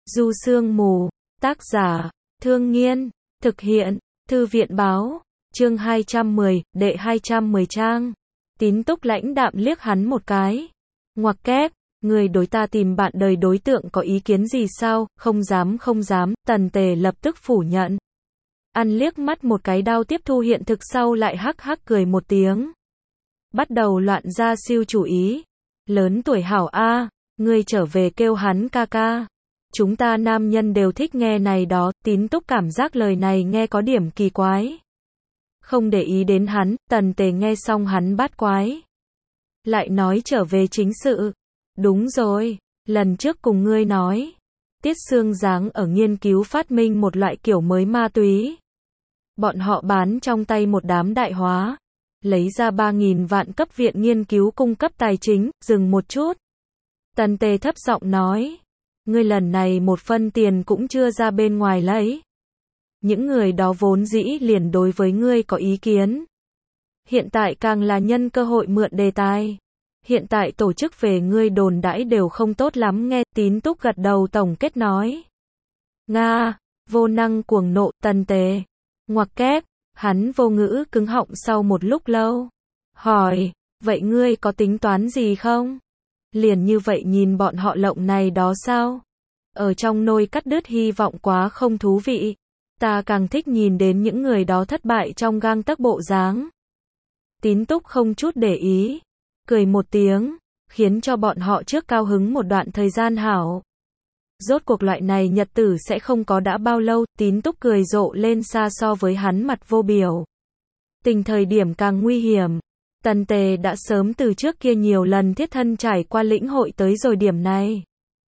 Du Sương Mù, tác giả, Thương Nghiên, thực hiện, Thư viện báo, chương 210, đệ 210 trang. Tín Túc lãnh đạm liếc hắn một cái. Ngoặc kép, người đối ta tìm bạn đời đối tượng có ý kiến gì sao? Không dám, Tần Tề lập tức phủ nhận. Ăn liếc mắt một cái đao tiếp thu hiện thực sau lại hắc hắc cười một tiếng. Bắt đầu loạn ra siêu chủ ý. Lớn tuổi hảo a, ngươi trở về kêu hắn ca ca. Chúng ta nam nhân đều thích nghe này đó, Tín Túc cảm giác lời này nghe có điểm kỳ quái. Không để ý đến hắn, Tần Tề nghe xong hắn bát quái. Lại nói trở về chính sự. Đúng rồi, lần trước cùng ngươi nói. Tiết Sương Giáng ở nghiên cứu phát minh một loại kiểu mới ma túy. Bọn họ bán trong tay một đám đại hóa. Lấy ra 3.000 vạn cấp viện nghiên cứu cung cấp tài chính, dừng một chút. Tần Tề thấp giọng nói. Ngươi lần này một phân tiền cũng chưa ra bên ngoài lấy. Những người đó vốn dĩ liền đối với ngươi có ý kiến. Hiện tại càng là nhân cơ hội mượn đề tài. Hiện tại tổ chức về ngươi đồn đãi đều không tốt lắm nghe. Tín Túc gật đầu tổng kết nói. Nga, vô năng cuồng nộ. Tần Tề. Ngoặc kép, hắn vô ngữ cứng họng sau một lúc lâu. Hỏi, vậy ngươi có tính toán gì không? Liền như vậy nhìn bọn họ lộng này đó sao? Ở trong nôi cắt đứt hy vọng quá không thú vị. Ta càng thích nhìn đến những người đó thất bại trong gang tấc bộ dáng. Tín Túc không chút để ý. Cười một tiếng, khiến cho bọn họ trước cao hứng một đoạn thời gian hảo. Rốt cuộc loại này nhật tử sẽ không có đã bao lâu, Tín Túc cười rộ lên xa so với hắn mặt vô biểu. Tình thời điểm càng nguy hiểm. Tần Tề đã sớm từ trước kia nhiều lần thiết thân trải qua lĩnh hội tới rồi điểm này.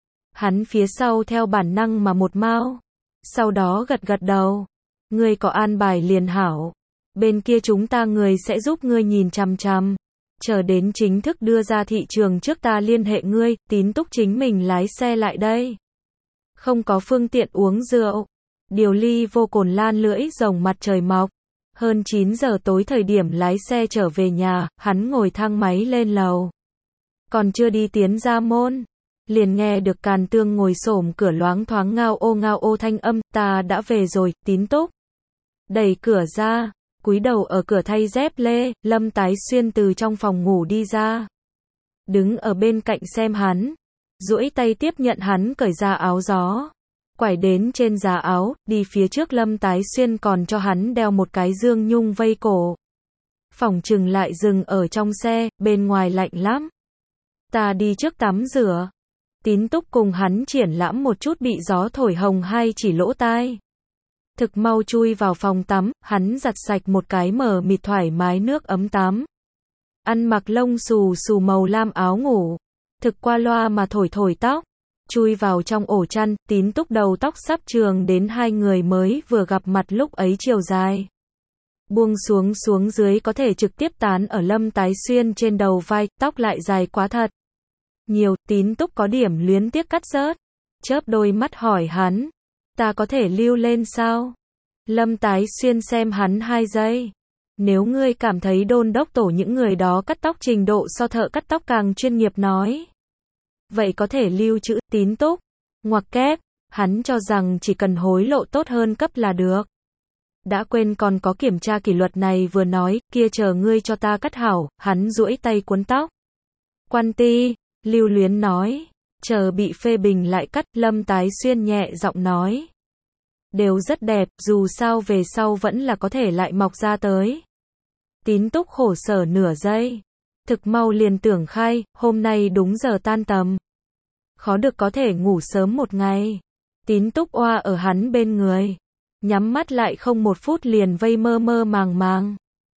Hắn phía sau theo bản năng mà một mao. Sau đó gật gật đầu. Ngươi có an bài liền hảo. Bên kia chúng ta người sẽ giúp ngươi nhìn chằm chằm. Chờ đến chính thức đưa ra thị trường trước ta liên hệ ngươi, Tín Túc chính mình lái xe lại đây. Không có phương tiện uống rượu. Điều ly vô cồn lan lưỡi rồng mặt trời mọc. Hơn 9 giờ tối thời điểm lái xe trở về nhà, hắn ngồi thang máy lên lầu. Còn chưa đi tiến ra môn. Liền nghe được Càn Tương ngồi xổm cửa loáng thoáng ngao ô thanh âm, ta đã về rồi, Tín Túc. Đẩy cửa ra, cúi đầu ở cửa thay dép lê, Lâm Tái Xuyên từ trong phòng ngủ đi ra. Đứng ở bên cạnh xem hắn, duỗi tay tiếp nhận hắn cởi ra áo gió. Quải đến trên giá áo, đi phía trước Lâm Tái Xuyên còn cho hắn đeo một cái dương nhung vây cổ. Phỏng chừng lại dừng ở trong xe, bên ngoài lạnh lắm. Ta đi trước tắm rửa. Tín Túc cùng hắn triển lãm một chút bị gió thổi hồng hai chỉ lỗ tai. Thực mau chui vào phòng tắm, hắn giặt sạch một cái mở mịt thoải mái nước ấm tắm. Ăn mặc lông xù xù màu lam áo ngủ. Thực qua loa mà thổi tóc. Chui vào trong ổ chăn, Tín Túc đầu tóc sắp trường đến hai người mới vừa gặp mặt lúc ấy chiều dài. Buông xuống dưới có thể trực tiếp tán ở Lâm Tái Xuyên trên đầu vai, tóc lại dài quá thật. Nhiều, Tín Túc có điểm luyến tiếc cắt rớt. Chớp đôi mắt hỏi hắn. Ta có thể lưu lên sao? Lâm Tái Xuyên xem hắn 2 giây. Nếu ngươi cảm thấy đôn đốc tổ những người đó cắt tóc trình độ so thợ cắt tóc càng chuyên nghiệp nói. Vậy có thể lưu trữ, Tín Túc. Ngoặc kép, hắn cho rằng chỉ cần hối lộ tốt hơn cấp là được. Đã quên còn có kiểm tra kỷ luật này vừa nói, kia chờ ngươi cho ta cắt hảo, hắn duỗi tay cuốn tóc. Quan ti, lưu luyến nói, chờ bị phê bình lại cắt, Lâm Tái Xuyên nhẹ giọng nói. Đều rất đẹp, dù sao về sau vẫn là có thể lại mọc ra tới. Tín Túc khổ sở nửa giây. Thực mau liền tưởng khai, hôm nay đúng giờ tan tầm. Khó được có thể ngủ sớm một ngày. Tín Túc oa ở hắn bên người. Nhắm mắt lại không một phút liền vây mơ màng.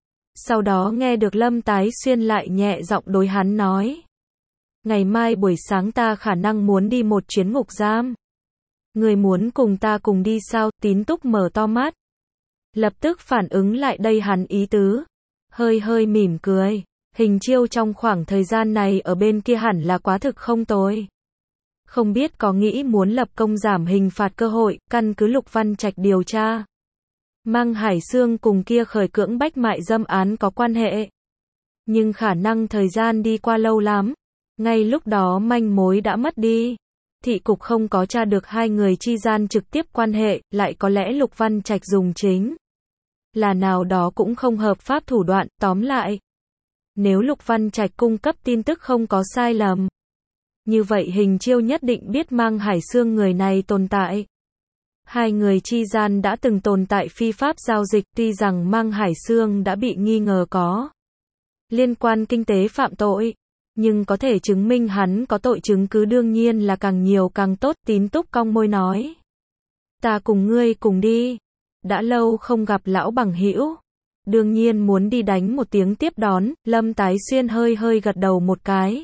Sau đó nghe được Lâm Tái Xuyên lại nhẹ giọng đối hắn nói. Ngày mai buổi sáng ta khả năng muốn đi một chuyến ngục giam. Người muốn cùng ta cùng đi sao? Tín Túc mở to mắt. Lập tức phản ứng lại đây hắn ý tứ. Hơi mỉm cười. Hình Chiêu trong khoảng thời gian này ở bên kia hẳn là quá thực không tồi. Không biết có nghĩ muốn lập công giảm hình phạt cơ hội, căn cứ Lục Văn Trạch điều tra. Mang Hải Xương cùng kia khởi cưỡng bách mại dâm án có quan hệ. Nhưng khả năng thời gian đi qua lâu lắm. Ngay lúc đó manh mối đã mất đi. thị cục không có tra được hai người chi gian trực tiếp quan hệ, lại có lẽ Lục Văn Trạch dùng chính là nào đó cũng không hợp pháp thủ đoạn, tóm lại. Nếu Lục Văn Trạch cung cấp tin tức không có sai lầm, như vậy Hình Chiêu nhất định biết Mang Hải Sương người này tồn tại. Hai người chi gian đã từng tồn tại phi pháp giao dịch, tuy rằng Mang Hải Sương đã bị nghi ngờ có liên quan kinh tế phạm tội, nhưng có thể chứng minh hắn có tội chứng cứ đương nhiên là càng nhiều càng tốt. Tín Túc cong môi nói, ta cùng ngươi cùng đi, đã lâu không gặp lão bằng hữu, đương nhiên muốn đi đánh một tiếng tiếp đón. Lâm Tái Xuyên hơi hơi gật đầu một cái,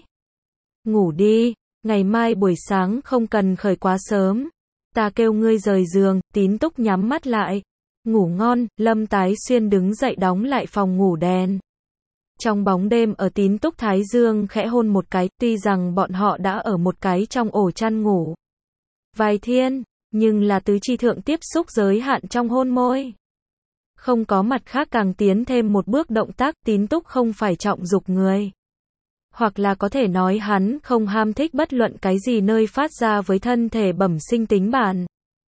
ngủ đi, ngày mai buổi sáng không cần khởi quá sớm, ta kêu ngươi rời giường. Tín Túc nhắm mắt lại, ngủ ngon. Lâm Tái Xuyên đứng dậy đóng lại phòng ngủ đèn. Trong bóng đêm ở Tín Túc thái dương khẽ hôn một cái, tuy rằng bọn họ đã ở một cái trong ổ chăn ngủ vài thiên, nhưng là tứ chi thượng tiếp xúc giới hạn trong hôn môi. Không có mặt khác càng tiến thêm một bước động tác. Tín Túc không phải trọng dục người, hoặc là có thể nói hắn không ham thích bất luận cái gì nơi phát ra với thân thể bẩm sinh tính bản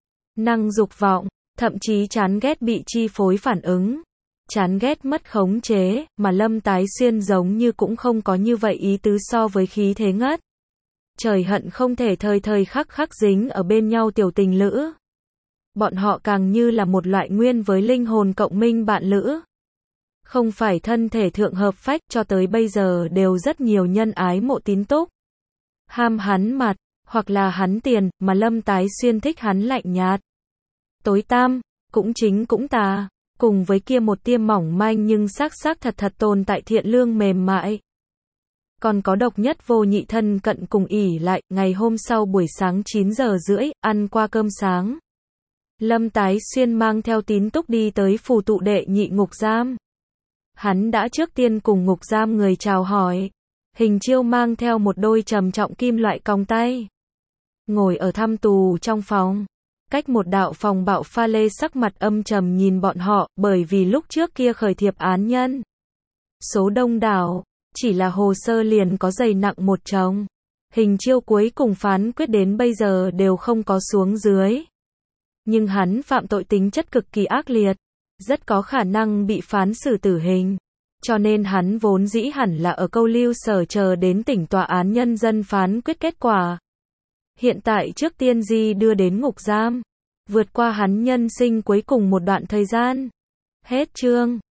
năng dục vọng, thậm chí chán ghét bị chi phối phản ứng, chán ghét mất khống chế, mà Lâm Tái Xuyên giống như cũng không có như vậy ý tứ. So với khí thế ngất trời hận không thể thời thời khắc khắc dính ở bên nhau tiểu tình lữ, bọn họ càng như là một loại nguyên với linh hồn cộng minh bạn lữ. Không phải thân thể thượng hợp phách, cho tới bây giờ đều rất nhiều nhân ái mộ Tín Túc. Ham hắn mặt, hoặc là hắn tiền, mà Lâm Tái Xuyên thích hắn lạnh nhạt, tối tăm, cũng chính cũng tà, cùng với kia một tia mỏng manh nhưng xác xác thật thật tồn tại thiện lương mềm mại. Còn có độc nhất vô nhị thân cận cùng ỉ lại. Ngày hôm sau buổi sáng 9 giờ rưỡi, ăn qua cơm sáng, Lâm Tái Xuyên mang theo Tín Túc đi tới phù tụ đệ nhị ngục giam. Hắn đã trước tiên cùng ngục giam người chào hỏi. Hình Chiêu mang theo một đôi trầm trọng kim loại còng tay, ngồi ở thăm tù trong phòng. Cách một đạo phòng bạo pha lê sắc mặt âm trầm nhìn bọn họ, bởi vì lúc trước kia khởi thiệp án nhân số đông đảo, chỉ là hồ sơ liền có dày nặng một chồng. Hình Chiêu cuối cùng phán quyết đến bây giờ đều không có xuống dưới. Nhưng hắn phạm tội tính chất cực kỳ ác liệt, rất có khả năng bị phán xử tử hình. Cho nên hắn vốn dĩ hẳn là ở câu lưu sở chờ đến tỉnh tòa án nhân dân phán quyết kết quả. Hiện tại trước tiên di đưa đến ngục giam, vượt qua hắn nhân sinh cuối cùng một đoạn thời gian. Hết chương.